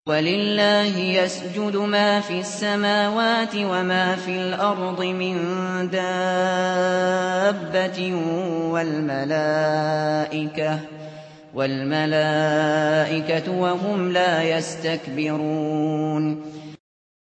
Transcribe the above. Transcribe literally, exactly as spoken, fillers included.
وَلِلَّهِ يَسْجُدُ مَا فِي السَّمَاوَاتِ وَمَا فِي الْأَرْضِ مِن دَابَّةٍ وَالْمَلَائِكَةُ وَالْمَلَائِكَةُ وَهُمْ لَا يَسْتَكْبِرُونَ